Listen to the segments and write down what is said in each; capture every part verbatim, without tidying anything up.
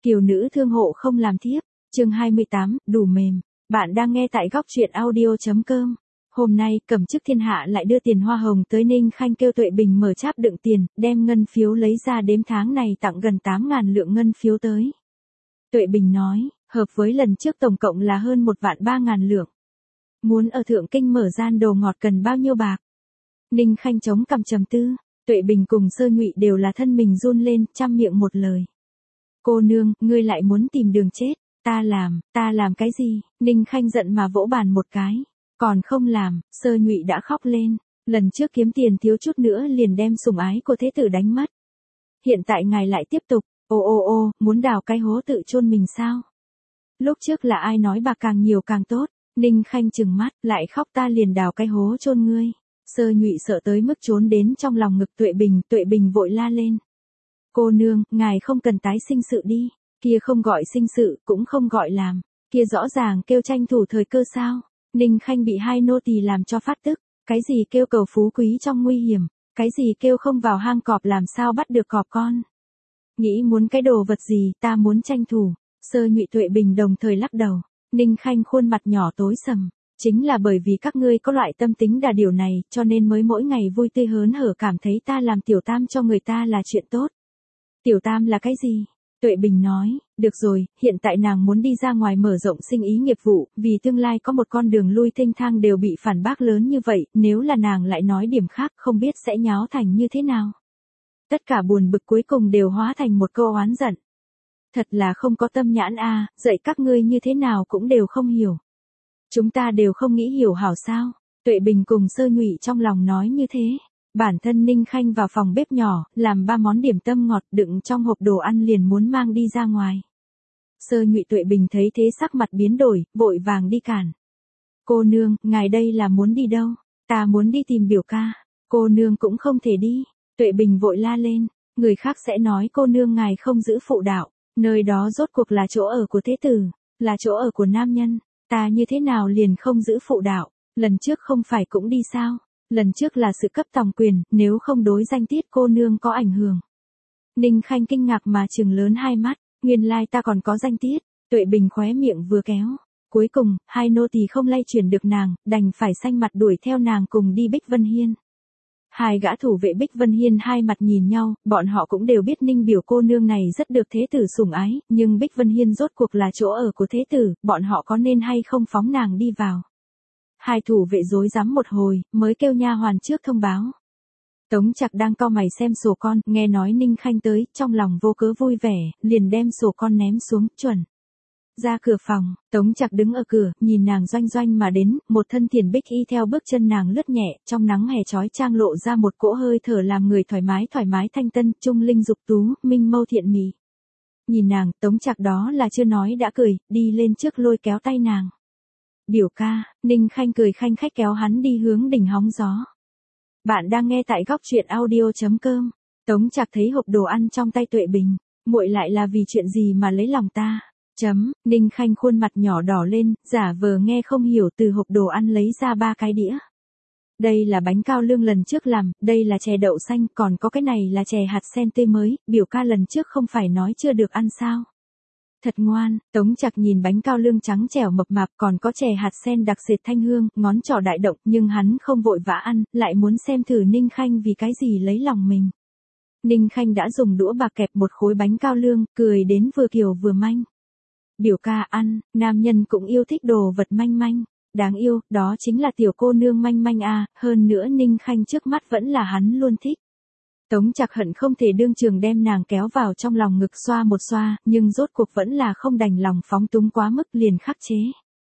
Kiều nữ thương hộ không làm thiếp, chương hai mươi tám, đủ mềm. Bạn đang nghe tại góc truyện audio.com. Hôm nay, Cẩm Chức Thiên Hạ lại đưa tiền hoa hồng tới Ninh Khanh kêu Tuệ Bình mở cháp đựng tiền, đem ngân phiếu lấy ra đếm tháng này tặng gần tám ngàn lượng ngân phiếu tới. Tuệ Bình nói, hợp với lần trước tổng cộng là hơn một vạn ba ngàn lượng. Muốn ở Thượng Kinh mở gian đồ ngọt cần bao nhiêu bạc? Ninh Khanh chống cằm trầm tư, Tuệ Bình cùng Sơ Nhụy đều là thân mình run lên, trăm miệng một lời. Cô nương, ngươi lại muốn tìm đường chết, ta làm, ta làm cái gì? Ninh Khanh giận mà vỗ bàn một cái, còn không làm, Sơ Nhụy đã khóc lên, lần trước kiếm tiền thiếu chút nữa liền đem sủng ái của thế tử đánh mất. Hiện tại ngài lại tiếp tục, ô ô ô, muốn đào cái hố tự chôn mình sao? Lúc trước là ai nói bạc càng nhiều càng tốt? Ninh Khanh trừng mắt, lại khóc ta liền đào cái hố chôn ngươi. Sơ Nhụy sợ tới mức trốn đến trong lòng ngực Tuệ Bình, Tuệ Bình vội la lên. Cô nương, ngài không cần tái sinh sự đi, kia không gọi sinh sự, cũng không gọi làm, kia rõ ràng kêu tranh thủ thời cơ sao. Ninh Khanh bị hai nô tỳ làm cho phát tức, cái gì kêu cầu phú quý trong nguy hiểm, cái gì kêu không vào hang cọp làm sao bắt được cọp con. Nghĩ muốn cái đồ vật gì ta muốn tranh thủ, Sơ Nhụy Tuệ Bình đồng thời lắc đầu. Ninh Khanh khuôn mặt nhỏ tối sầm, chính là bởi vì các ngươi có loại tâm tính đà điều này, cho nên mới mỗi ngày vui tươi hớn hở cảm thấy ta làm tiểu tam cho người ta là chuyện tốt. Tiểu tam là cái gì? Tuệ Bình nói, được rồi, hiện tại nàng muốn đi ra ngoài mở rộng sinh ý nghiệp vụ, vì tương lai có một con đường lui thênh thang đều bị phản bác lớn như vậy, nếu là nàng lại nói điểm khác không biết sẽ nháo thành như thế nào. Tất cả buồn bực cuối cùng đều hóa thành một câu oán giận. Thật là không có tâm nhãn a, dạy các ngươi như thế nào cũng đều không hiểu. Chúng ta đều không nghĩ hiểu hảo sao? Tuệ Bình cùng Sơ Nhụy trong lòng nói như thế. Bản thân Ninh Khanh vào phòng bếp nhỏ, làm ba món điểm tâm ngọt đựng trong hộp đồ ăn liền muốn mang đi ra ngoài. Sơ Nhụy Tuệ Bình thấy thế sắc mặt biến đổi, vội vàng đi cản. Cô nương, ngài đây là muốn đi đâu? Ta muốn đi tìm biểu ca. Cô nương cũng không thể đi. Tuệ Bình vội la lên, người khác sẽ nói cô nương ngài không giữ phụ đạo, nơi đó rốt cuộc là chỗ ở của thế tử, là chỗ ở của nam nhân, ta như thế nào liền không giữ phụ đạo, lần trước không phải cũng đi sao? Lần trước là sự cấp tòng quyền, nếu không đối danh tiết cô nương có ảnh hưởng. Ninh Khanh kinh ngạc mà trừng lớn hai mắt, nguyên lai ta còn có danh tiết. Tuệ Bình khóe miệng vừa kéo. Cuối cùng, hai nô tỳ không lay chuyển được nàng, đành phải xanh mặt đuổi theo nàng cùng đi Bích Vân Hiên. Hai gã thủ vệ Bích Vân Hiên hai mặt nhìn nhau, bọn họ cũng đều biết Ninh biểu cô nương này rất được thế tử sủng ái, nhưng Bích Vân Hiên rốt cuộc là chỗ ở của thế tử, bọn họ có nên hay không phóng nàng đi vào. Hai thủ vệ rối rắm một hồi, mới kêu nha hoàn trước thông báo. Tống Trạc đang cau mày xem sổ con, nghe nói Ninh Khanh tới, trong lòng vô cớ vui vẻ, liền đem sổ con ném xuống, chuẩn. Ra cửa phòng, Tống Trạc đứng ở cửa, nhìn nàng doanh doanh mà đến, một thân thiền bích y theo bước chân nàng lướt nhẹ, trong nắng hè chói chang lộ ra một cỗ hơi thở làm người thoải mái thoải mái thanh tân, trung linh dục tú, minh mâu thiện mỹ. Nhìn nàng, Tống Trạc đó là chưa nói đã cười, đi lên trước lôi kéo tay nàng. Biểu ca, Ninh Khanh cười khanh khách kéo hắn đi hướng đỉnh hóng gió. Bạn đang nghe tại góc truyện audio.com. Tống Trạc thấy hộp đồ ăn trong tay Tuệ Bình, muội lại là vì chuyện gì mà lấy lòng ta? Chấm, Ninh Khanh khuôn mặt nhỏ đỏ lên, giả vờ nghe không hiểu từ hộp đồ ăn lấy ra ba cái đĩa. Đây là bánh cao lương lần trước làm, đây là chè đậu xanh, còn có cái này là chè hạt sen tươi mới, biểu ca lần trước không phải nói chưa được ăn sao? Thật ngoan, Tống Trạc nhìn bánh cao lương trắng trẻo mập mạp còn có chè hạt sen đặc sệt thanh hương, ngón trỏ đại động nhưng hắn không vội vã ăn, lại muốn xem thử Ninh Khanh vì cái gì lấy lòng mình. Ninh Khanh đã dùng đũa bạc kẹp một khối bánh cao lương, cười đến vừa kiều vừa manh. Biểu ca ăn, nam nhân cũng yêu thích đồ vật manh manh, đáng yêu, đó chính là tiểu cô nương manh manh à, hơn nữa Ninh Khanh trước mắt vẫn là hắn luôn thích. Tống Trạc hận không thể đương trường đem nàng kéo vào trong lòng ngực xoa một xoa, nhưng rốt cuộc vẫn là không đành lòng phóng túng quá mức liền khắc chế.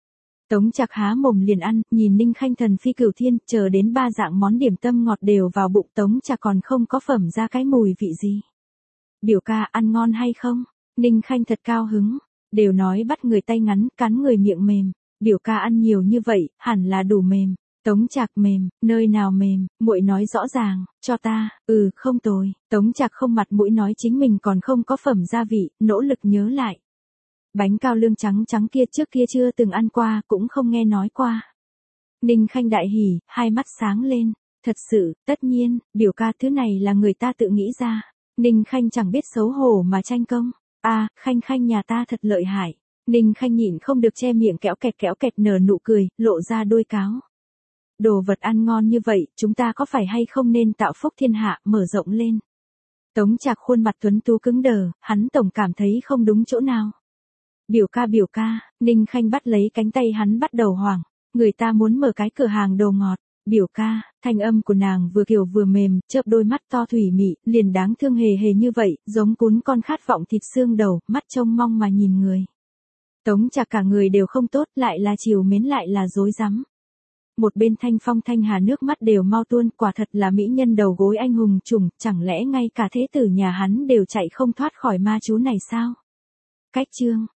Tống Trạc há mồm liền ăn, nhìn Ninh Khanh thần phi cửu thiên, chờ đến ba dạng món điểm tâm ngọt đều vào bụng Tống Trạc còn không có phẩm ra cái mùi vị gì. Biểu ca ăn ngon hay không? Ninh Khanh thật cao hứng, đều nói bắt người tay ngắn, cắn người miệng mềm, biểu ca ăn nhiều như vậy, hẳn là đủ mềm. Tống Trạc mềm, nơi nào mềm, muội nói rõ ràng, cho ta, ừ, không tồi. Tống Trạc không mặt mũi nói chính mình còn không có phẩm gia vị, nỗ lực nhớ lại. Bánh cao lương trắng trắng kia trước kia chưa từng ăn qua, cũng không nghe nói qua. Ninh Khanh đại hỉ, hai mắt sáng lên, thật sự, tất nhiên, biểu ca thứ này là người ta tự nghĩ ra. Ninh Khanh chẳng biết xấu hổ mà tranh công. A, Khanh Khanh nhà ta thật lợi hại. Ninh Khanh nhịn không được che miệng kéo kẹt kéo kẹt nở nụ cười, lộ ra đôi cáo. Đồ vật ăn ngon như vậy, chúng ta có phải hay không nên tạo phúc thiên hạ, mở rộng lên. Tống Trạc khuôn mặt tuấn tú cứng đờ, hắn tổng cảm thấy không đúng chỗ nào. Biểu ca biểu ca, Ninh Khanh bắt lấy cánh tay hắn bắt đầu hoảng, người ta muốn mở cái cửa hàng đồ ngọt. Biểu ca, thanh âm của nàng vừa kiều vừa mềm, chớp đôi mắt to thủy mị, liền đáng thương hề hề như vậy, giống cún con khát vọng thịt xương đầu, mắt trông mong mà nhìn người. Tống Trạc cả người đều không tốt, lại là chiều mến lại là dối rắm. Một bên Thanh Phong Thanh Hà nước mắt đều mau tuôn, quả thật là mỹ nhân đầu gối anh hùng trùng, chẳng lẽ ngay cả thế tử nhà hắn đều chạy không thoát khỏi ma chú này sao? Cách chương